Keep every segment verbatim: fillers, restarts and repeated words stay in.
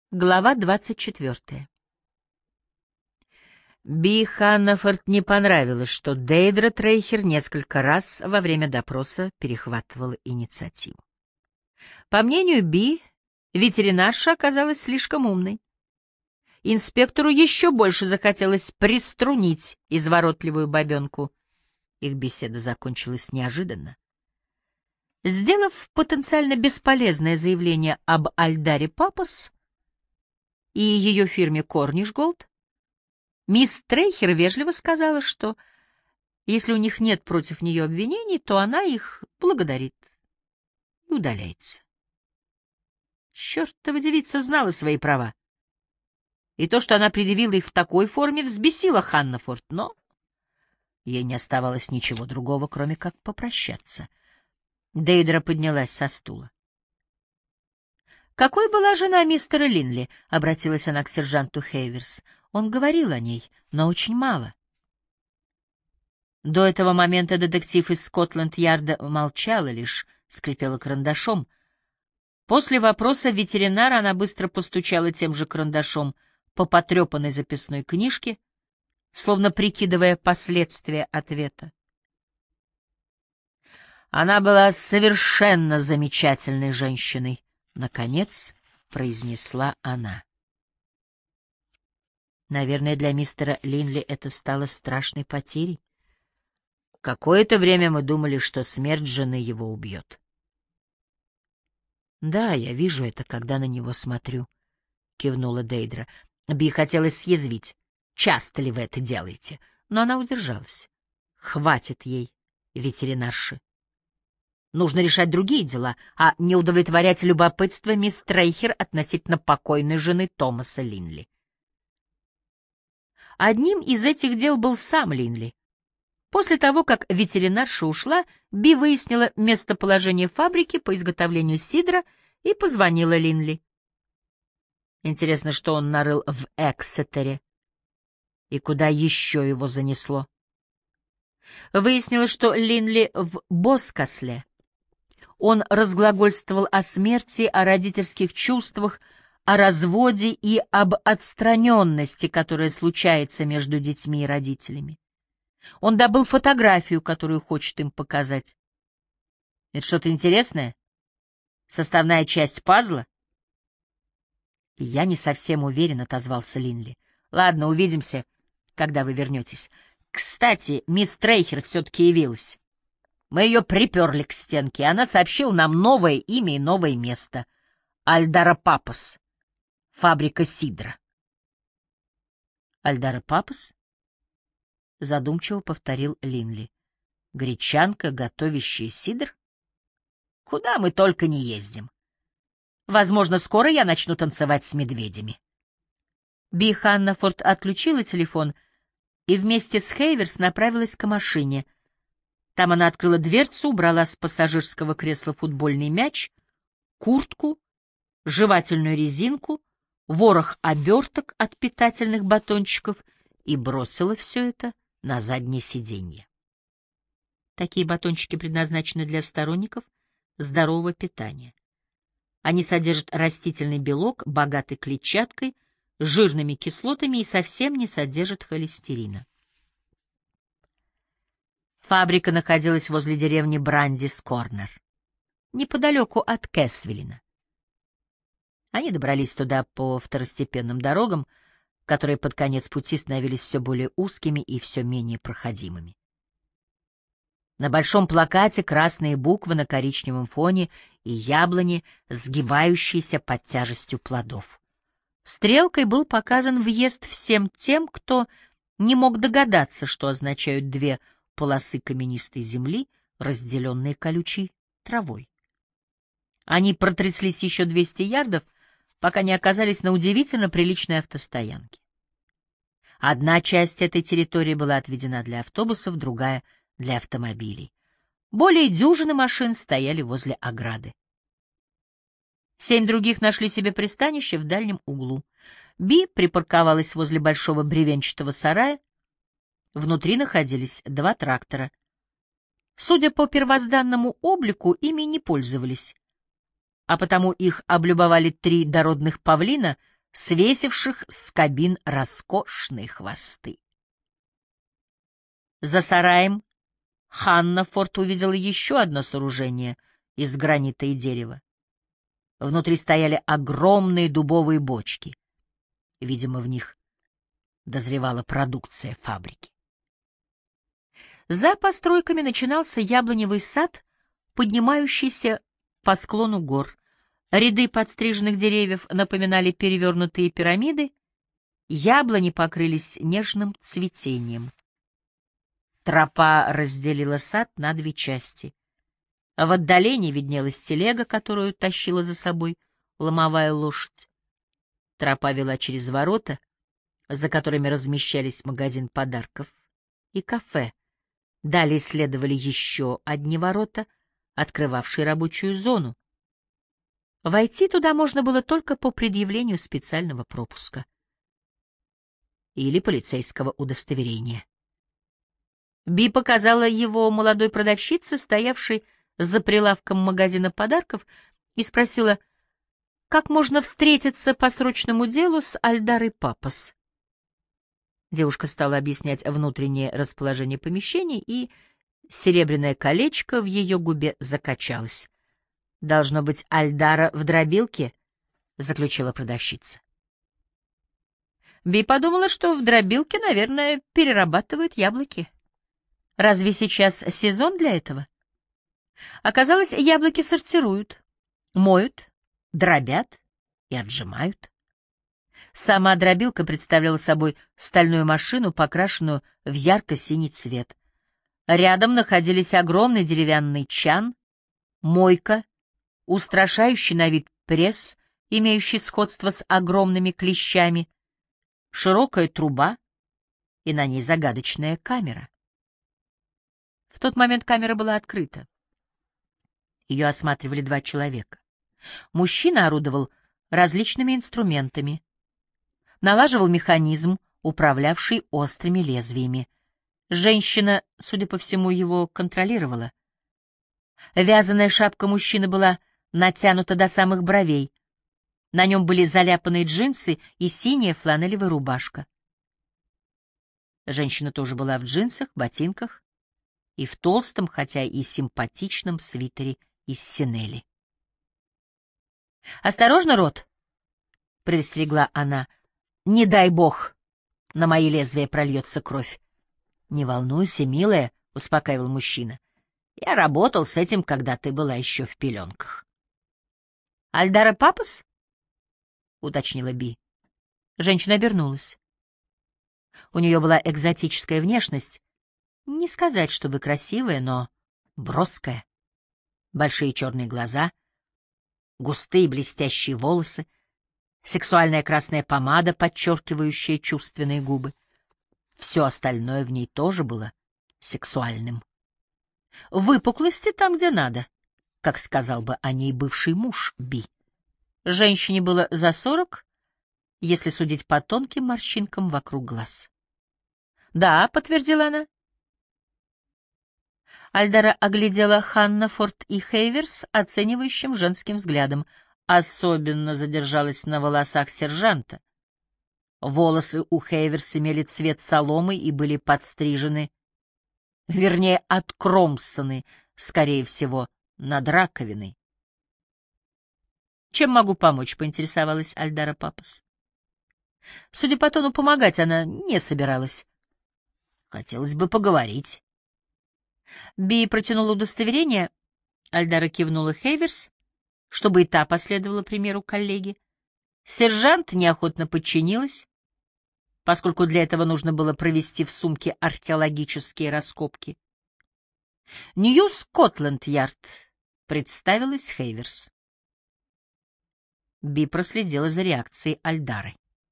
Глава двадцать четвертая. Би Ханнафорд не понравилось, что Дейдра Трейхер несколько раз во время допроса перехватывала инициативу. По мнению Би, ветеринарша оказалась слишком умной. Инспектору еще больше захотелось приструнить изворотливую бабенку. Их беседа закончилась неожиданно. Сделав потенциально бесполезное заявление об Альдаре Папас и ее фирме Корниш Голд, мисс Трейхер вежливо сказала, что если у них нет против нее обвинений, то она их благодарит и удаляется. Чертова девица знала свои права. И то, что она предъявила их в такой форме, взбесило Ханнафорд, но ей не оставалось ничего другого, кроме как попрощаться. Дейдра поднялась со стула. «Какой была жена мистера Линли?» — обратилась она к сержанту Хейверс. Он говорил о ней, но очень мало. До этого момента детектив из Скотланд-Ярда молчала, лишь скрипела карандашом. После вопроса ветеринара она быстро постучала тем же карандашом по потрепанной записной книжке, словно прикидывая последствия ответа. Она была совершенно замечательной женщиной, наконец произнесла она. Наверное, для мистера Линли это стало страшной потерей. Какое-то время мы думали, что смерть жены его убьет. «Да, я вижу это, когда на него смотрю», — кивнула Дейдра. Би хотелось съязвить. «Часто ли вы это делаете?» Но она удержалась. «Хватит ей, ветеринарши. Нужно решать другие дела, а не удовлетворять любопытство мисс Трейхер относительно покойной жены Томаса Линли». Одним из этих дел был сам Линли. После того, как ветеринарша ушла, Би выяснила местоположение фабрики по изготовлению сидра и позвонила Линли. Интересно, что он нарыл в Эксетере и куда еще его занесло. Выяснилось, что Линли в Боскасле. Он разглагольствовал о смерти, о родительских чувствах, о разводе и об отстраненности, которая случается между детьми и родителями. Он добыл фотографию, которую хочет им показать. Это что-то интересное? Составная часть пазла? Я не совсем уверен, — отозвался Линли. Ладно, увидимся, когда вы вернетесь. Кстати, мисс Трейхер все-таки явилась. Мы ее приперли к стенке, и она сообщила нам новое имя и новое место. Альдара Папас. Фабрика сидра. Альдара Папас? Задумчиво повторил Линли. Гречанка, готовящая сидр? Куда мы только не ездим. Возможно, скоро я начну танцевать с медведями. Би Ханнафорд отключила телефон и вместе с Хейверс направилась к машине. Там она открыла дверцу, убрала с пассажирского кресла футбольный мяч, куртку, жевательную резинку, ворох оберток от питательных батончиков и бросила все это на заднее сиденье. Такие батончики предназначены для сторонников здорового питания. Они содержат растительный белок, богатый клетчаткой, жирными кислотами и совсем не содержат холестерина. Фабрика находилась возле деревни Брандис-Корнер, неподалеку от Кэсвиллина. Они добрались туда по второстепенным дорогам, которые под конец пути становились все более узкими и все менее проходимыми. На большом плакате красные буквы на коричневом фоне и яблони, сгибающиеся под тяжестью плодов. Стрелкой был показан въезд всем тем, кто не мог догадаться, что означают две полосы каменистой земли, разделенные колючей травой. Они протряслись еще двести ярдов, пока не оказались на удивительно приличной автостоянке. Одна часть этой территории была отведена для автобусов, другая — для автомобилей. Более дюжины машин стояли возле ограды. Семь других нашли себе пристанище в дальнем углу. Би припарковалась возле большого бревенчатого сарая. Внутри находились два трактора. Судя по первозданному облику, ими не пользовались, а потому их облюбовали три дородных павлина свесивших с кабин роскошные хвосты. За сараем Ханнафорд увидела еще одно сооружение из гранита и дерева. Внутри стояли огромные дубовые бочки. Видимо, в них дозревала продукция фабрики. За постройками начинался яблоневый сад, поднимающийся по склону гор. Ряды подстриженных деревьев напоминали перевернутые пирамиды, яблони покрылись нежным цветением. Тропа разделила сад на две части. В отдалении виднелась телега, которую тащила за собой ломовая лошадь. Тропа вела через ворота, за которыми размещались магазин подарков и кафе. Далее следовали еще одни ворота, открывавшие рабочую зону. Войти туда можно было только по предъявлению специального пропуска или полицейского удостоверения. Би показала его молодой продавщице, стоявшей за прилавком магазина подарков, и спросила, как можно встретиться по срочному делу с Альдарой Папас. Девушка стала объяснять внутреннее расположение помещений, и серебряное колечко в ее губе закачалось. «Должно быть, Альдара в дробилке», — заключила продавщица. Би подумала, что в дробилке, наверное, перерабатывают яблоки. Разве сейчас сезон для этого? Оказалось, яблоки сортируют, моют, дробят и отжимают. Сама дробилка представляла собой стальную машину, покрашенную в ярко-синий цвет. Рядом находились огромный деревянный чан, мойка, устрашающий на вид пресс, имеющий сходство с огромными клещами, широкая труба и на ней загадочная камера. В тот момент камера была открыта. Ее осматривали два человека. Мужчина орудовал различными инструментами, налаживал механизм, управлявший острыми лезвиями. Женщина, судя по всему, его контролировала. Вязаная шапка мужчины была натянута до самых бровей. На нем были заляпанные джинсы и синяя фланелевая рубашка. Женщина тоже была в джинсах, ботинках и в толстом, хотя и симпатичном свитере из синели. «Осторожно, Рот!» — предостерегла она. «Не дай бог, на мои лезвия прольется кровь». «Не волнуйся, милая», — успокаивал мужчина. «Я работал с этим, когда ты была еще в пеленках». «Альдара Папас?» — уточнила Би. Женщина обернулась. У нее была экзотическая внешность, не сказать, чтобы красивая, но броская. Большие черные глаза, густые блестящие волосы, сексуальная красная помада, подчеркивающая чувственные губы. Все остальное в ней тоже было сексуальным. Выпуклости там, где надо, как сказал бы о ней бывший муж Би. Женщине было за сорок, если судить по тонким морщинкам вокруг глаз. «Да», — подтвердила она. Альдара оглядела Ханнафорд и Хейверс оценивающим женским взглядом. Особенно задержалась на волосах сержанта. Волосы у Хейверс имели цвет соломы и были подстрижены, вернее, откромсаны, скорее всего, над раковиной. «Чем могу помочь?» — поинтересовалась Альдара Папас. Судя по тону, помогать она не собиралась. «Хотелось бы поговорить». Би протянула удостоверение, Альдара кивнула Хейверс, чтобы и та последовала примеру коллеги. Сержант неохотно подчинилась, поскольку для этого нужно было провести в сумке археологические раскопки. «Нью Скотланд-Ярд», — представилась Хейверс. Би проследила за реакцией Альдары.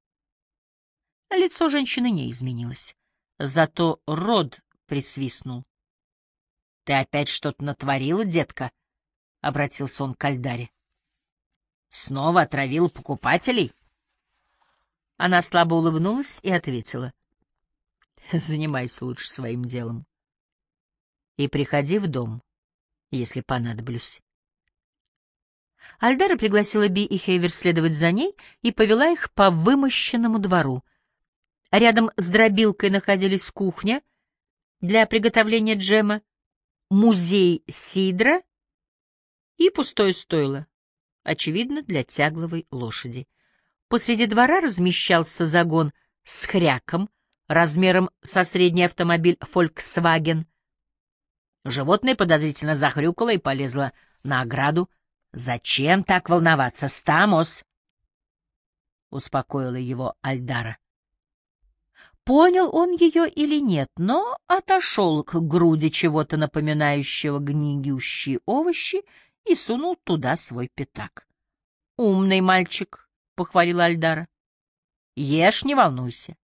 Лицо женщины не изменилось, зато рот присвистнул. — Ты опять что-то натворила, детка? — обратился он к Альдаре. — Снова отравила покупателей? Она слабо улыбнулась и ответила. — Занимайся лучше своим делом. И приходи в дом, если понадоблюсь. Альдара пригласила Би и Хейвер следовать за ней и повела их по вымощенному двору. Рядом с дробилкой находились кухня для приготовления джема, музей сидра и пустое стойло, очевидно, для тягловой лошади. Посреди двора размещался загон с хряком размером со средний автомобиль Volkswagen. Животное подозрительно захрюкало и полезло на ограду. «Зачем так волноваться, Стамос?» — успокоила его Альдара. Понял он ее или нет, но отошел к груди чего-то напоминающего гниющие овощи и сунул туда свой пятак. «Умный мальчик», — похвалила Альдара. «Ешь, не волнуйся».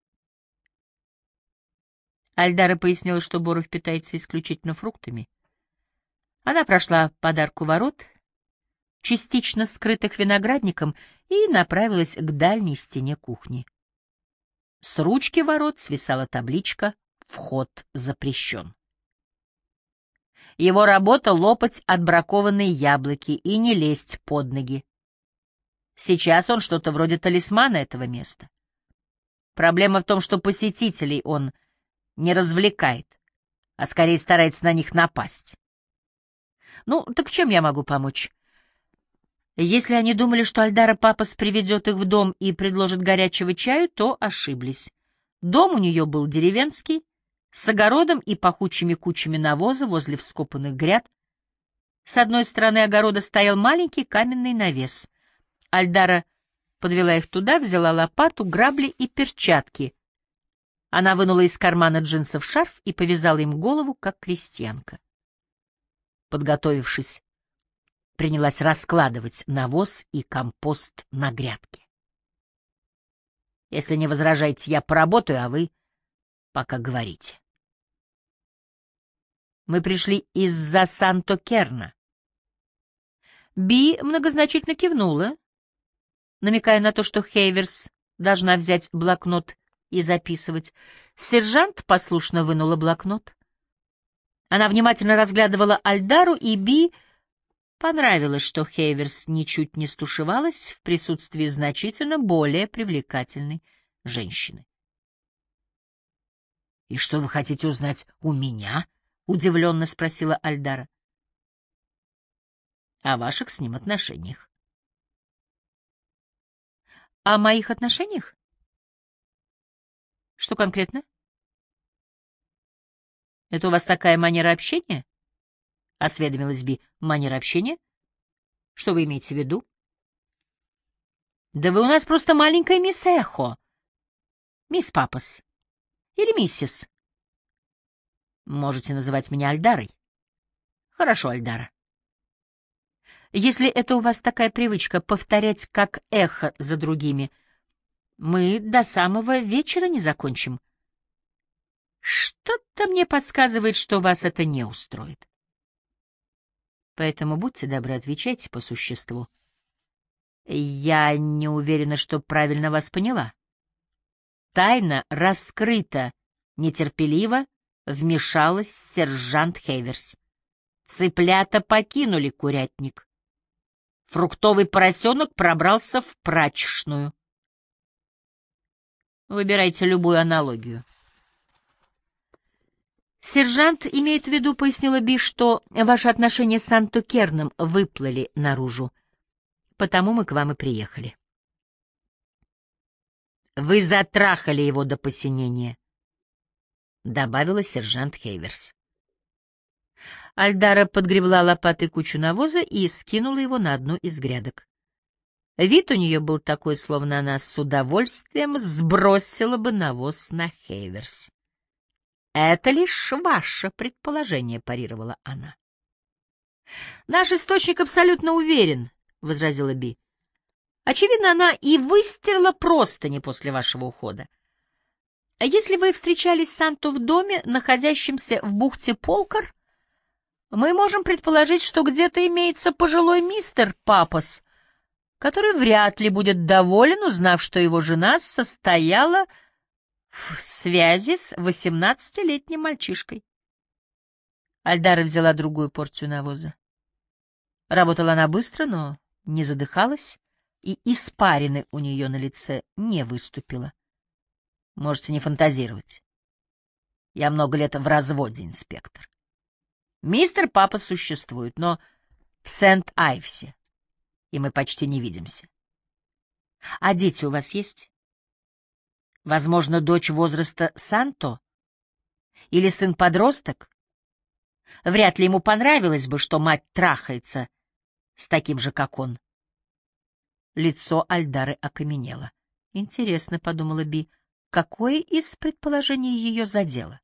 Альдара пояснила, что Боров питается исключительно фруктами. Она прошла подарку ворот, частично скрытых виноградником, и направилась к дальней стене кухни. С ручки ворот свисала табличка «Вход запрещен». Его работа — лопать отбракованные яблоки и не лезть под ноги. Сейчас он что-то вроде талисмана этого места. Проблема в том, что посетителей он не развлекает, а скорее старается на них напасть. Ну, так чем я могу помочь? Если они думали, что Альдара Папас приведет их в дом и предложит горячего чаю, то ошиблись. Дом у нее был деревенский, с огородом и пахучими кучами навоза возле вскопанных гряд. С одной стороны огорода стоял маленький каменный навес. Альдара подвела их туда, взяла лопату, грабли и перчатки. Она вынула из кармана джинсов шарф и повязала им голову, как крестьянка. Подготовившись, принялась раскладывать навоз и компост на грядке. Если не возражаете, я поработаю, а вы пока говорите. Мы пришли из-за Санто-Керна. Би многозначительно кивнула, намекая на то, что Хейверс должна взять блокнот и записывать. Сержант послушно вынула блокнот. Она внимательно разглядывала Альдару, и Би понравилось, что Хейверс ничуть не стушевалась в присутствии значительно более привлекательной женщины. — И что вы хотите узнать у меня? — удивленно спросила Альдара. — О ваших с ним отношениях. — О моих отношениях? Что конкретно? — Это у вас такая манера общения? — осведомилась Би. — Манера общения? Что вы имеете в виду? — Да вы у нас просто маленькая мисс Эхо. Мисс Папас. Или миссис. Можете называть меня Альдарой. Хорошо, Альдара. Если это у вас такая привычка повторять как эхо за другими, мы до самого вечера не закончим. Что-то мне подсказывает, что вас это не устроит. Поэтому будьте добры, отвечайте по существу. Я не уверена, что правильно вас поняла. Тайна раскрыта, нетерпеливо вмешалась сержант Хейверс. Цыплята покинули курятник. Фруктовый поросенок пробрался в прачечную. Выбирайте любую аналогию. Сержант имеет в виду, пояснила Би, что ваши отношения с Санто-Керном выплыли наружу. Потому мы к вам и приехали. Вы затрахали его до посинения, добавила сержант Хейверс. Альдара подгребла лопатой кучу навоза и скинула его на одну из грядок. Вид у нее был такой, словно она с удовольствием сбросила бы навоз на Хейверс. — Это лишь ваше предположение, — парировала она. — Наш источник абсолютно уверен, — возразила Би. — Очевидно, она и выстирала простыни после вашего ухода. А если вы встречались с Санто в доме, находящемся в бухте Полкар, мы можем предположить, что где-то имеется пожилой мистер Папас, который вряд ли будет доволен, узнав, что его жена состояла в связи с восемнадцатилетним мальчишкой. Альдара взяла другую порцию навоза. Работала она быстро, но не задыхалась, и испарины у нее на лице не выступило. Можете не фантазировать. Я много лет в разводе, инспектор. Мистер Папа существует, но в Сент-Айвсе, и мы почти не видимся. А дети у вас есть? Возможно, дочь возраста Санто? Или сын-подросток? Вряд ли ему понравилось бы, что мать трахается с таким же, как он. Лицо Альдары окаменело. Интересно, — подумала Би, — какое из предположений ее задело?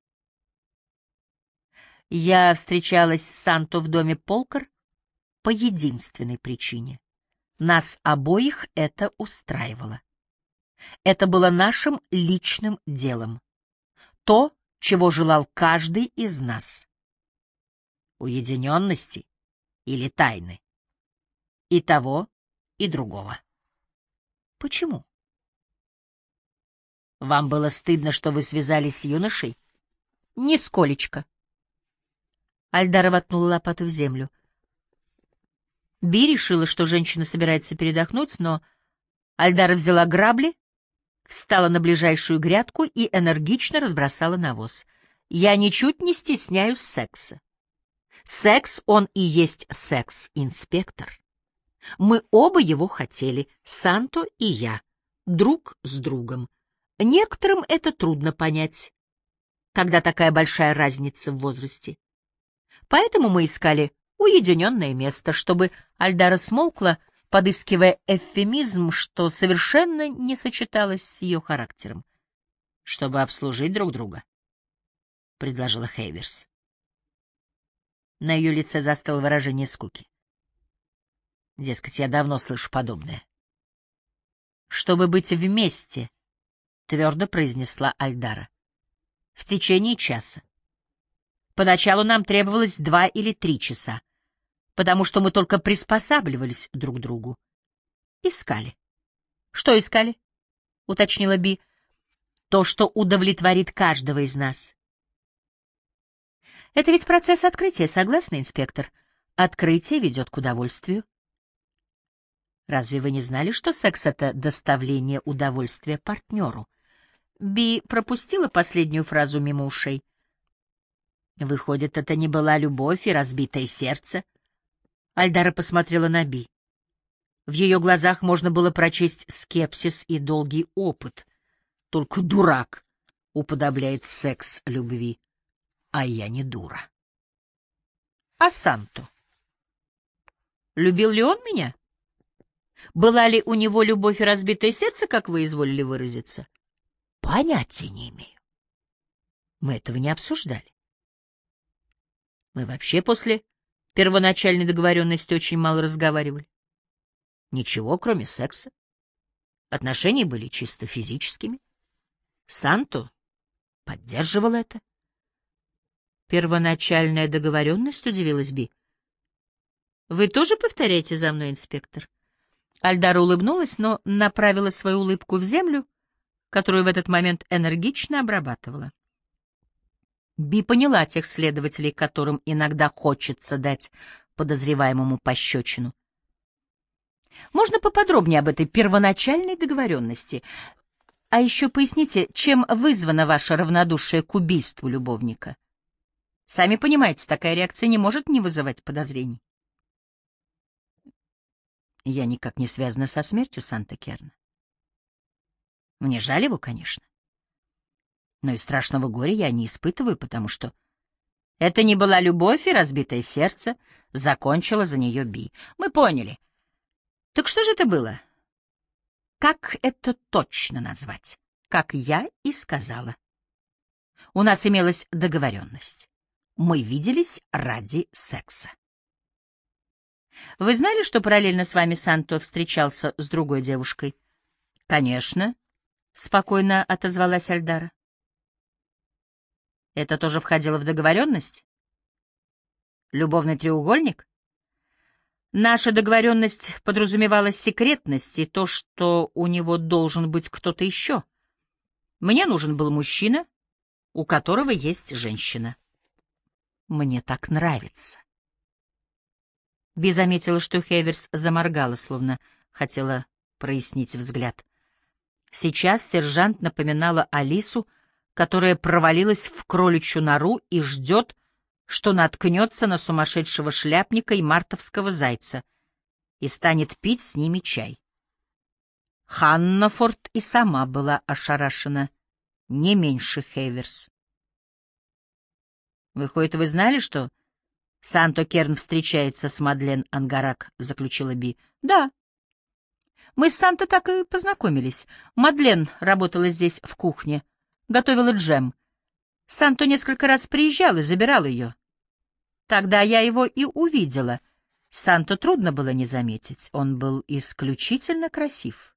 Я встречалась с Санто в доме Полкар по единственной причине. Нас обоих это устраивало. Это было нашим личным делом. То, чего желал каждый из нас. Уединенности или тайны. И того, и другого. Почему? Вам было стыдно, что вы связались с юношей? Нисколечко. Альдара воткнула лопату в землю. Би решила, что женщина собирается передохнуть, но Альдара взяла грабли, встала на ближайшую грядку и энергично разбросала навоз. Я ничуть не стесняюсь секса. Секс, он и есть секс, инспектор. Мы оба его хотели, Санто и я, друг с другом. Некоторым это трудно понять, когда такая большая разница в возрасте. Поэтому мы искали уединенное место, чтобы Альдара смолкла, подыскивая эвфемизм, что совершенно не сочеталось с ее характером. — Чтобы обслужить друг друга, — предложила Хейверс. На ее лице застыло выражение скуки. Дескать, я давно слышу подобное. — Чтобы быть вместе, — твердо произнесла Альдара. — В течение часа. Поначалу нам требовалось два или три часа, потому что мы только приспосабливались друг к другу. Искали. — Что искали? — уточнила Би. — То, что удовлетворит каждого из нас. — Это ведь процесс открытия, согласна, инспектор? Открытие ведет к удовольствию. Разве вы не знали, что секс — это доставление удовольствия партнеру? Би пропустила последнюю фразу мимо ушей. Выходит, это не была любовь и разбитое сердце? Альдара посмотрела на Би. В ее глазах можно было прочесть скепсис и долгий опыт. Только дурак уподобляет секс любви, а я не дура. А Санто? Любил ли он меня? Была ли у него любовь и разбитое сердце, как вы изволили выразиться? Понятия не имею. Мы этого не обсуждали. Мы вообще после первоначальной договоренности очень мало разговаривали. Ничего, кроме секса. Отношения были чисто физическими. Санто поддерживал это. Первоначальная договоренность, удивилась Би. Вы тоже повторяете за мной, инспектор? Альдара улыбнулась, но направила свою улыбку в землю, которую в этот момент энергично обрабатывала. Би поняла тех следователей, которым иногда хочется дать подозреваемому пощечину. Можно поподробнее об этой первоначальной договоренности? А еще поясните, чем вызвано ваше равнодушие к убийству любовника? Сами понимаете, такая реакция не может не вызывать подозрений. Я никак не связана со смертью Санта-Керна. Мне жаль его, конечно. Но и страшного горя я не испытываю, потому что это не была любовь и разбитое сердце, закончила за нее Би. Мы поняли. Так что же это было? Как это точно назвать? Как я и сказала. У нас имелась договоренность. Мы виделись ради секса. Вы знали, что параллельно с вами Санто встречался с другой девушкой? Конечно, спокойно отозвалась Альдара. Это тоже входило в договоренность? Любовный треугольник? Наша договоренность подразумевала секретность и то, что у него должен быть кто-то еще. Мне нужен был мужчина, у которого есть женщина. Мне так нравится. Би заметила, что Хейверс заморгала, словно хотела прояснить взгляд. Сейчас сержант напоминала Алису, которая провалилась в кроличью нору и ждет, что наткнется на сумасшедшего шляпника и мартовского зайца и станет пить с ними чай. Ханнафорд и сама была ошарашена, не меньше Хейверс. «Выходит, вы знали, что Санто Керн встречается с Мадлен Ангарак?» — заключила Би. «Да. Мы с Санто так и познакомились. Мадлен работала здесь в кухне, готовила джем. Санто несколько раз приезжал и забирал ее. Тогда я его и увидела. Санто трудно было не заметить. Он был исключительно красив.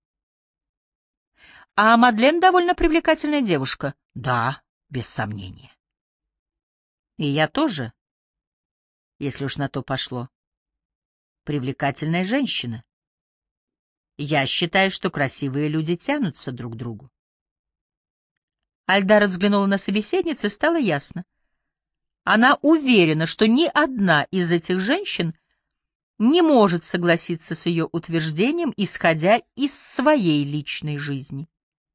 А Мадлен довольно привлекательная девушка. Да, без сомнения. И я тоже, если уж на то пошло, привлекательная женщина. Я считаю, что красивые люди тянутся друг к другу. Альдара взглянула на собеседницу, и стало ясно. Она уверена, что ни одна из этих женщин не может согласиться с ее утверждением, исходя из своей личной жизни.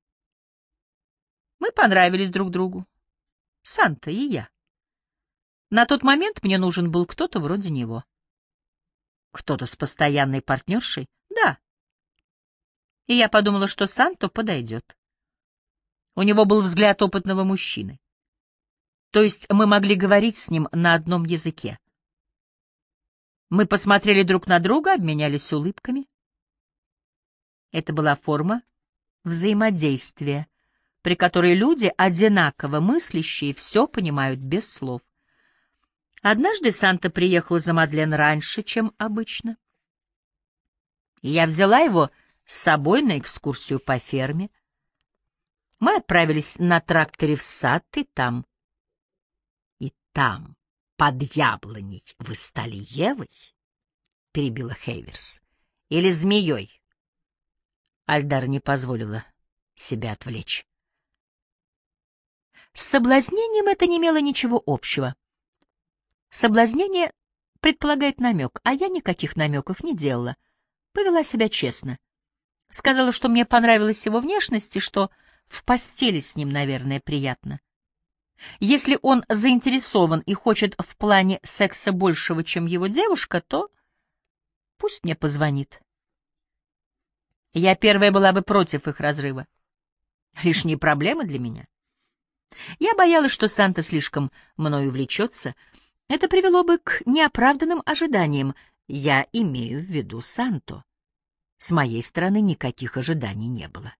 Мы понравились друг другу, Санта и я. На тот момент мне нужен был кто-то вроде него. Кто-то с постоянной партнершей? Да. И я подумала, что Санто подойдет. У него был взгляд опытного мужчины. То есть мы могли говорить с ним на одном языке. Мы посмотрели друг на друга, обменялись улыбками. Это была форма взаимодействия, при которой люди, одинаково мыслящие, все понимают без слов. Однажды Санта приехал за Мадлен раньше, чем обычно. И я взяла его с собой на экскурсию по ферме. Мы отправились на тракторе в сад, и там... И там, под яблоней, вы стали Евой? — перебила Хейверс. — Или змеей? Альдара не позволила себя отвлечь. С соблазнением это не имело ничего общего. Соблазнение предполагает намек, а я никаких намеков не делала. Повела себя честно. Сказала, что мне понравилась его внешность и что в постели с ним, наверное, приятно. Если он заинтересован и хочет в плане секса большего, чем его девушка, то пусть мне позвонит. Я первая была бы против их разрыва. Лишние проблемы для меня. Я боялась, что Санта слишком мною увлечется. Это привело бы к неоправданным ожиданиям. Я имею в виду Санту. С моей стороны никаких ожиданий не было.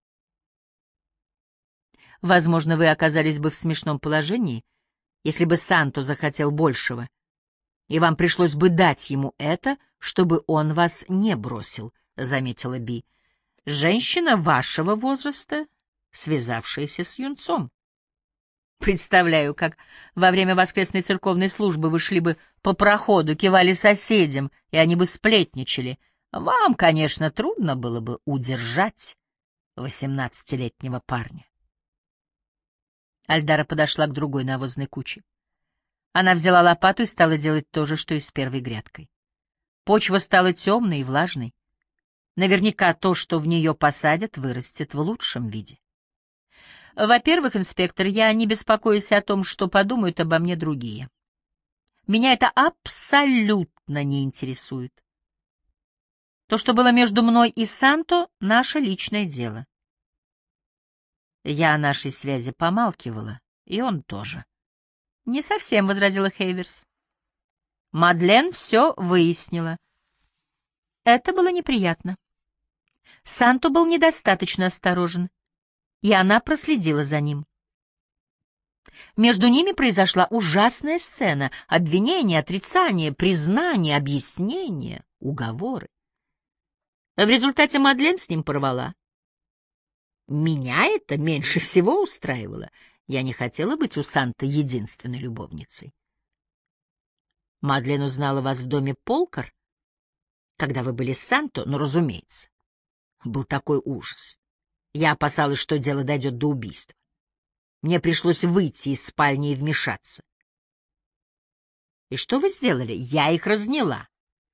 Возможно, вы оказались бы в смешном положении, если бы Санту захотел большего, и вам пришлось бы дать ему это, чтобы он вас не бросил, — заметила Би. Женщина вашего возраста, связавшаяся с юнцом. Представляю, как во время воскресной церковной службы вы шли бы по проходу, кивали соседям, и они бы сплетничали. Вам, конечно, трудно было бы удержать восемнадцатилетнего парня. Альдара подошла к другой навозной куче. Она взяла лопату и стала делать то же, что и с первой грядкой. Почва стала темной и влажной. Наверняка то, что в нее посадят, вырастет в лучшем виде. Во-первых, инспектор, я не беспокоюсь о том, что подумают обо мне другие. Меня это абсолютно не интересует. То, что было между мной и Санто, — наше личное дело. Я о нашей связи помалкивала, и он тоже. — Не совсем, — возразила Хейверс. Мадлен все выяснила. Это было неприятно. Санто был недостаточно осторожен, и она проследила за ним. Между ними произошла ужасная сцена — обвинение, отрицание, признание, объяснение, уговоры. В результате Мадлен с ним порвала. Меня это меньше всего устраивало. Я не хотела быть у Санты единственной любовницей. Мадлен узнала вас в доме Полкар, когда вы были с Санто, но, разумеется, был такой ужас. Я опасалась, что дело дойдет до убийства. Мне пришлось выйти из спальни и вмешаться. И что вы сделали? Я их разняла.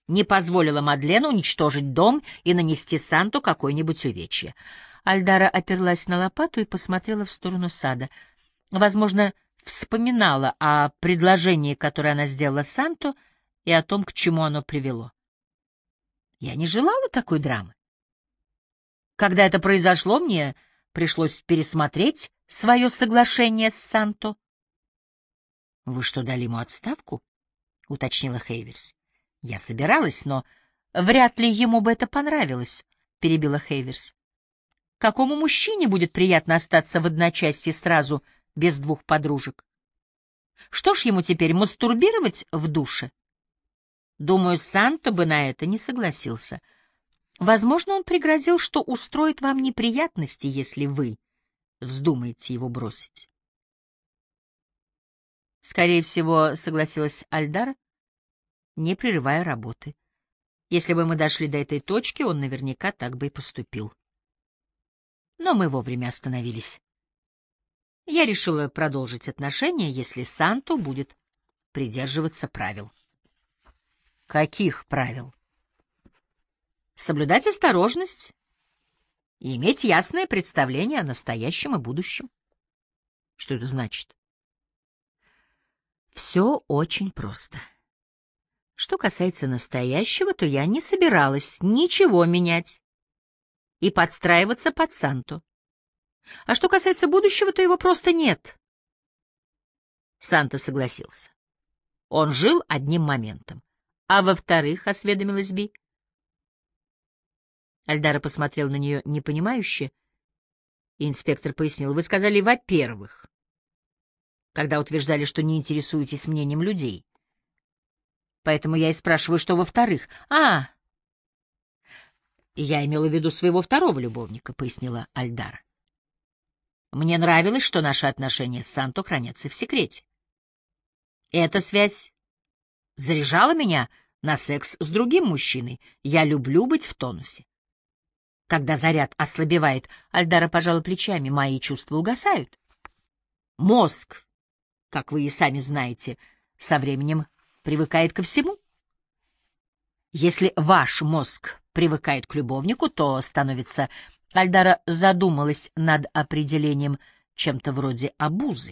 не позволила Мадлену уничтожить дом и нанести Санту какое-нибудь увечье. Альдара оперлась на лопату и посмотрела в сторону сада. Возможно, вспоминала о предложении, которое она сделала Санту, и о том, к чему оно привело. Я не желала такой драмы. Когда это произошло, мне пришлось пересмотреть свое соглашение с Санто. — Вы что, дали ему отставку? — уточнила Хейверс. — Я собиралась, но вряд ли ему бы это понравилось, — перебила Хейверс. — Какому мужчине будет приятно остаться в одночасье сразу без двух подружек? Что ж ему теперь, мастурбировать в душе? Думаю, Санто бы на это не согласился. Возможно, он пригрозил, что устроит вам неприятности, если вы вздумаете его бросить. Скорее всего, согласилась Альдара, не прерывая работы. Если бы мы дошли до этой точки, он наверняка так бы и поступил. Но мы вовремя остановились. Я решила продолжить отношения, если Санто будет придерживаться правил. Каких правил? Соблюдать осторожность и иметь ясное представление о настоящем и будущем. Что это значит? Все очень просто. Что касается настоящего, то я не собиралась ничего менять и подстраиваться под Санту. А что касается будущего, то его просто нет. Санта согласился. Он жил одним моментом. А во-вторых, осведомилась Би. Альдара посмотрел на нее непонимающе, и инспектор пояснил: вы сказали «во-первых», когда утверждали, что не интересуетесь мнением людей. Поэтому я и спрашиваю, что во-вторых. А, я имела в виду своего второго любовника, пояснила Альдара. Мне нравилось, что наши отношения с Санто хранятся в секрете. Эта связь заряжала меня на секс с другим мужчиной. Я люблю быть в тонусе. Когда заряд ослабевает, Альдара пожала плечами, мои чувства угасают. Мозг, как вы и сами знаете, со временем привыкает ко всему. Если ваш мозг привыкает к любовнику, то становится... Альдара задумалась над определением чем-то вроде обузы.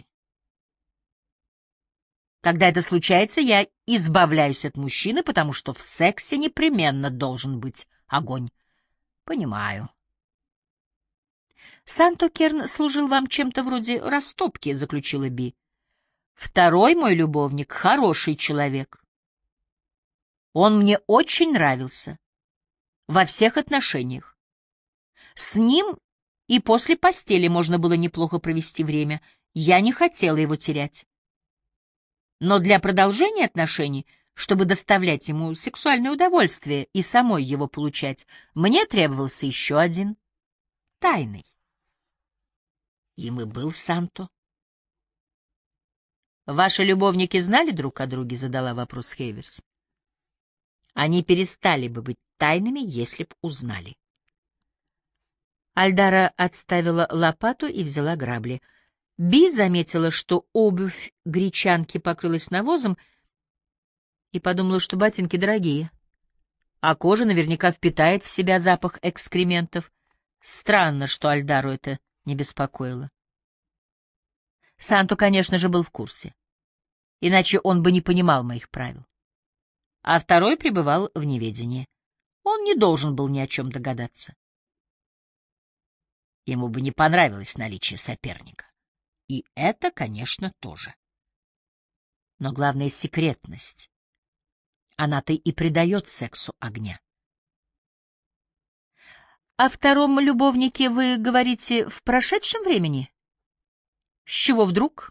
Когда это случается, я избавляюсь от мужчины, потому что в сексе непременно должен быть огонь. Понимаю. Санто Керн служил вам чем-то вроде растопки, заключила Би. Второй мой любовник — хороший человек. Он мне очень нравился. Во всех отношениях. С ним и после постели можно было неплохо провести время. Я не хотела его терять. Но для продолжения отношений, чтобы доставлять ему сексуальное удовольствие и самой его получать, мне требовался еще один, тайный. Им и был Санто. Ваши любовники знали друг о друге? Задала вопрос Хейверс. Они перестали бы быть тайными, если б узнали. Альдара отставила лопату и взяла грабли. Би заметила, что обувь гречанки покрылась навозом, и подумала, что ботинки дорогие, а кожа наверняка впитает в себя запах экскрементов. Странно, что Альдару это не беспокоило. Санто, конечно же, был в курсе, иначе он бы не понимал моих правил. А второй пребывал в неведении. Он не должен был ни о чем догадаться. Ему бы не понравилось наличие соперника. И это, конечно, тоже. Но главное — секретность. Она-то и придает сексу огня. — О втором любовнике вы говорите в прошедшем времени? С чего вдруг?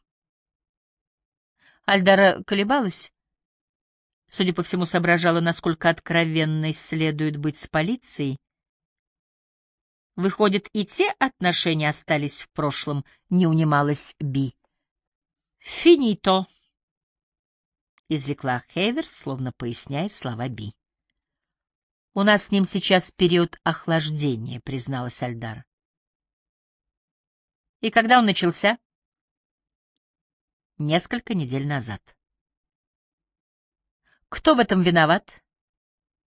Альдара колебалась. Судя по всему, соображала, насколько откровенной следует быть с полицией. Выходит, и те отношения остались в прошлом, не унималась Би. «Финито», — изрекла Хейверс, словно поясняя слова Би. «У нас с ним сейчас период охлаждения», — призналась Альдара. «И когда он начался?» «Несколько недель назад». «Кто в этом виноват?»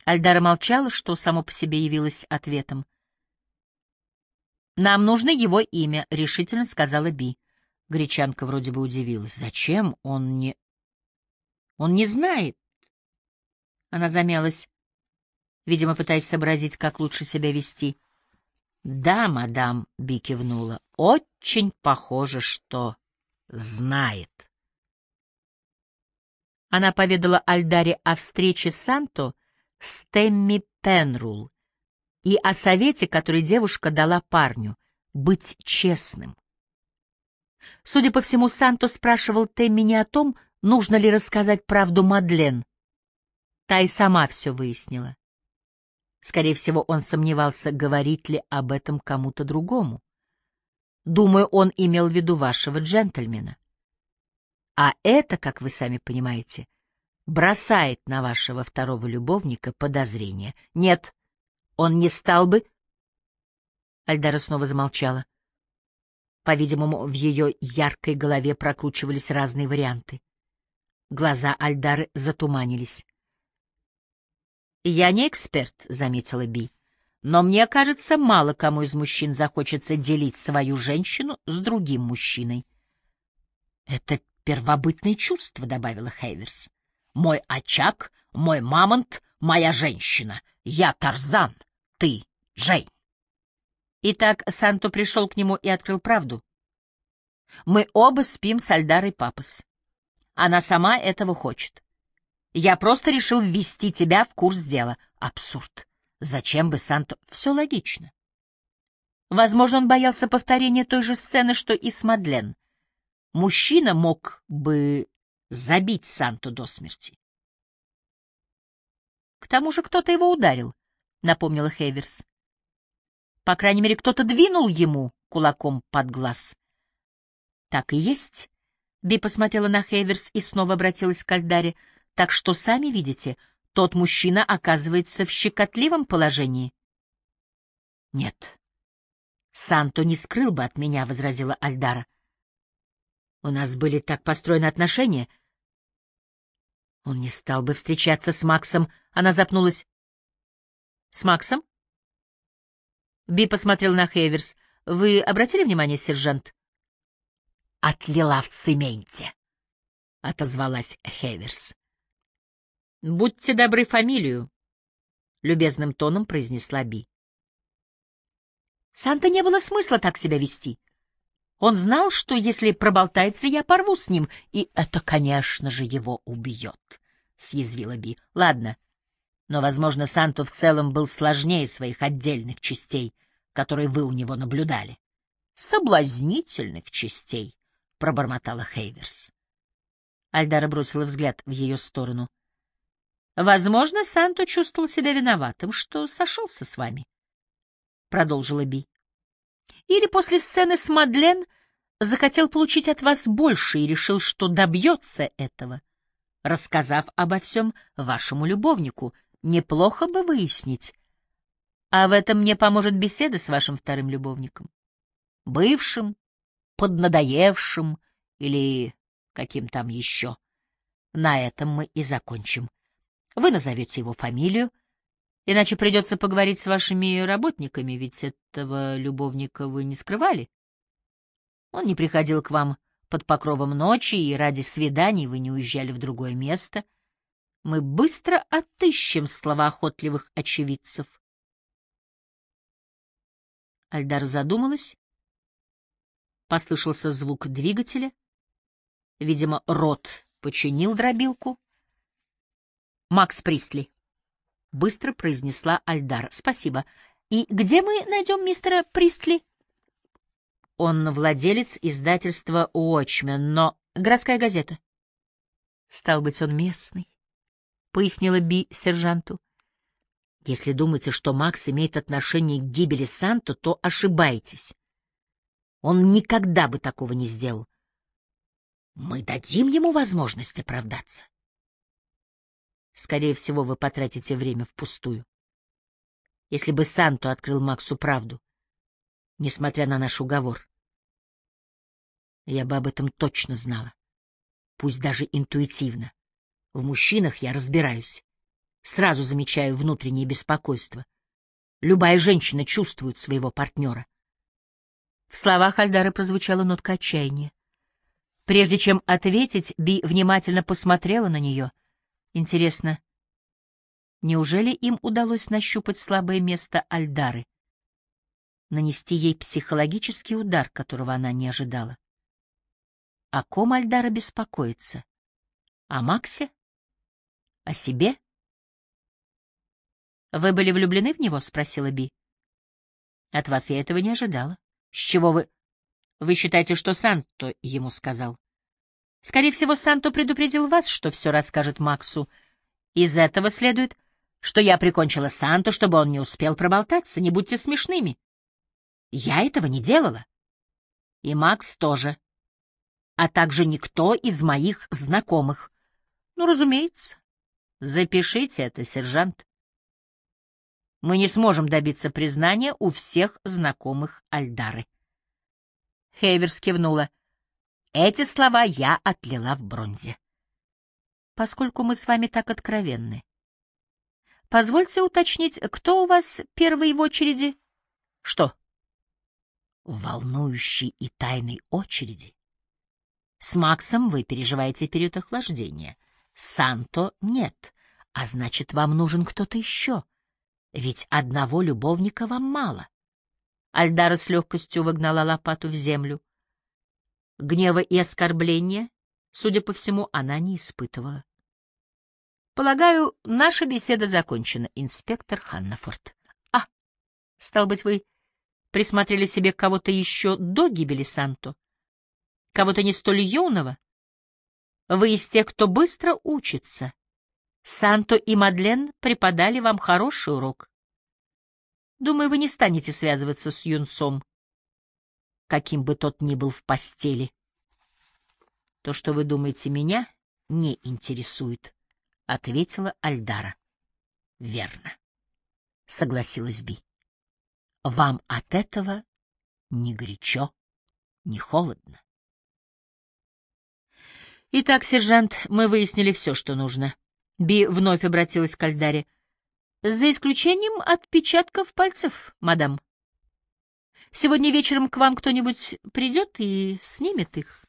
Альдара молчала, что само по себе явилось ответом. «Нам нужно его имя», — решительно сказала Би. Гречанка вроде бы удивилась. «Зачем? Он не... Он не знает». Она замялась, видимо, пытаясь сообразить, как лучше себя вести. «Да, мадам», — Би кивнула, — «очень похоже, что знает». Она поведала Альдаре о встрече Санто с Темми Пенрул и о совете, который девушка дала парню — быть честным. Судя по всему, Санто спрашивал Темми не о том, нужно ли рассказать правду Мадлен. Та и сама все выяснила. Скорее всего, он сомневался, говорить ли об этом кому-то другому. Думаю, он имел в виду вашего джентльмена. А это, как вы сами понимаете, бросает на вашего второго любовника подозрения. Нет, он не стал бы... Альдара снова замолчала. По-видимому, в ее яркой голове прокручивались разные варианты. Глаза Альдары затуманились. «Я не эксперт», — заметила Би, — «но мне кажется, мало кому из мужчин захочется делить свою женщину с другим мужчиной». «Это первобытное чувство», — добавила Хейверс. «Мой очаг, мой мамонт, моя женщина. Я Тарзан, ты Джейн». Итак, Санто пришел к нему и открыл правду. «Мы оба спим с Альдарой Папас. Она сама этого хочет. Я просто решил ввести тебя в курс дела. Абсурд. Зачем бы Санто? Все логично. Возможно, он боялся повторения той же сцены, что и с Мадлен. Мужчина мог бы забить Санту до смерти. К тому же кто-то его ударил, напомнила Хейверс. По крайней мере, кто-то двинул ему кулаком под глаз. Так и есть. Би посмотрела на Хейверс и снова обратилась к Альдаре. Так что, сами видите, тот мужчина оказывается в щекотливом положении. — Нет, Санто не скрыл бы от меня, — возразила Альдара. — У нас были так построены отношения. Он не стал бы встречаться с Максом. Она запнулась. — С Максом? Би посмотрел на Хейверс. — Вы обратили внимание, сержант? — Отлила в цементе, — отозвалась Хейверс. — Будьте добры, фамилию, — любезным тоном произнесла Би. Санта не было смысла так себя вести. Он знал, что если проболтается, я порву с ним, и это, конечно же, его убьет, — съязвила Би. — Ладно, но, возможно, Санта в целом был сложнее своих отдельных частей, которые вы у него наблюдали. — Соблазнительных частей, — пробормотала Хейверс. Альдара бросила взгляд в ее сторону. — Возможно, Санто чувствовал себя виноватым, что сошелся с вами, — продолжила Би. — Или после сцены с Мадлен захотел получить от вас больше и решил, что добьется этого, рассказав обо всем вашему любовнику. Неплохо бы выяснить. А в этом мне поможет беседа с вашим вторым любовником. Бывшим, поднадоевшим или каким там еще. На этом мы и закончим. Вы назовете его фамилию, иначе придется поговорить с вашими работниками, ведь этого любовника вы не скрывали. Он не приходил к вам под покровом ночи, и ради свиданий вы не уезжали в другое место. Мы быстро отыщем словоохотливых очевидцев. Альдар задумалась. Послышался звук двигателя. Видимо, Рот починил дробилку. «Макс Пристли», — быстро произнесла Альдар. «Спасибо. И где мы найдем мистера Пристли?» Он владелец издательства «Уотчмен», но городская газета. «Стал быть, он местный», — пояснила Би сержанту. «Если думаете, что Макс имеет отношение к гибели Санто, то ошибаетесь. Он никогда бы такого не сделал. Мы дадим ему возможность оправдаться. Скорее всего, вы потратите время впустую. Если бы Санто открыл Максу правду, несмотря на наш уговор, я бы об этом точно знала, пусть даже интуитивно. В мужчинах я разбираюсь. Сразу замечаю внутреннее беспокойство. Любая женщина чувствует своего партнера. В словах Альдары прозвучала нотка отчаяния. Прежде чем ответить, Би внимательно посмотрела на нее. Интересно, неужели им удалось нащупать слабое место Альдары? Нанести ей психологический удар, которого она не ожидала? О ком Альдара беспокоится? О Максе? О себе? «Вы были влюблены в него?» — спросила Би. «От вас я этого не ожидала. С чего вы... Вы считаете, что Санто ему сказал?» «Скорее всего, Санто предупредил вас, что все расскажет Максу. Из этого следует, что я прикончила Санто, чтобы он не успел проболтаться. Не будьте смешными. Я этого не делала. И Макс тоже. А также никто из моих знакомых. Ну, разумеется. Запишите это, сержант. Мы не сможем добиться признания у всех знакомых Альдары». Хейверс кивнула. Эти слова я отлила в бронзе. Поскольку мы с вами так откровенны, позвольте уточнить, кто у вас первый в очереди? Что? В волнующей и тайной очереди. С Максом вы переживаете период охлаждения. Санто нет, а значит, вам нужен кто-то еще. Ведь одного любовника вам мало. Альдара с легкостью выгнала лопату в землю. Гнева и оскорбления, судя по всему, она не испытывала. Полагаю, наша беседа закончена, инспектор Ханнафорд. А, стал быть, вы присмотрели себе кого-то еще до гибели Санто? Кого-то не столь юного? Вы из тех, кто быстро учится. Санто и Мадлен преподали вам хороший урок. Думаю, вы не станете связываться с юнцом, каким бы тот ни был в постели. То, что вы думаете, меня не интересует, — ответила Альдара. — Верно, — согласилась Би. — Вам от этого ни горячо, ни холодно. Итак, сержант, мы выяснили все, что нужно. Би вновь обратилась к Альдаре. — За исключением отпечатков пальцев, мадам. Сегодня вечером к вам кто-нибудь придет и снимет их?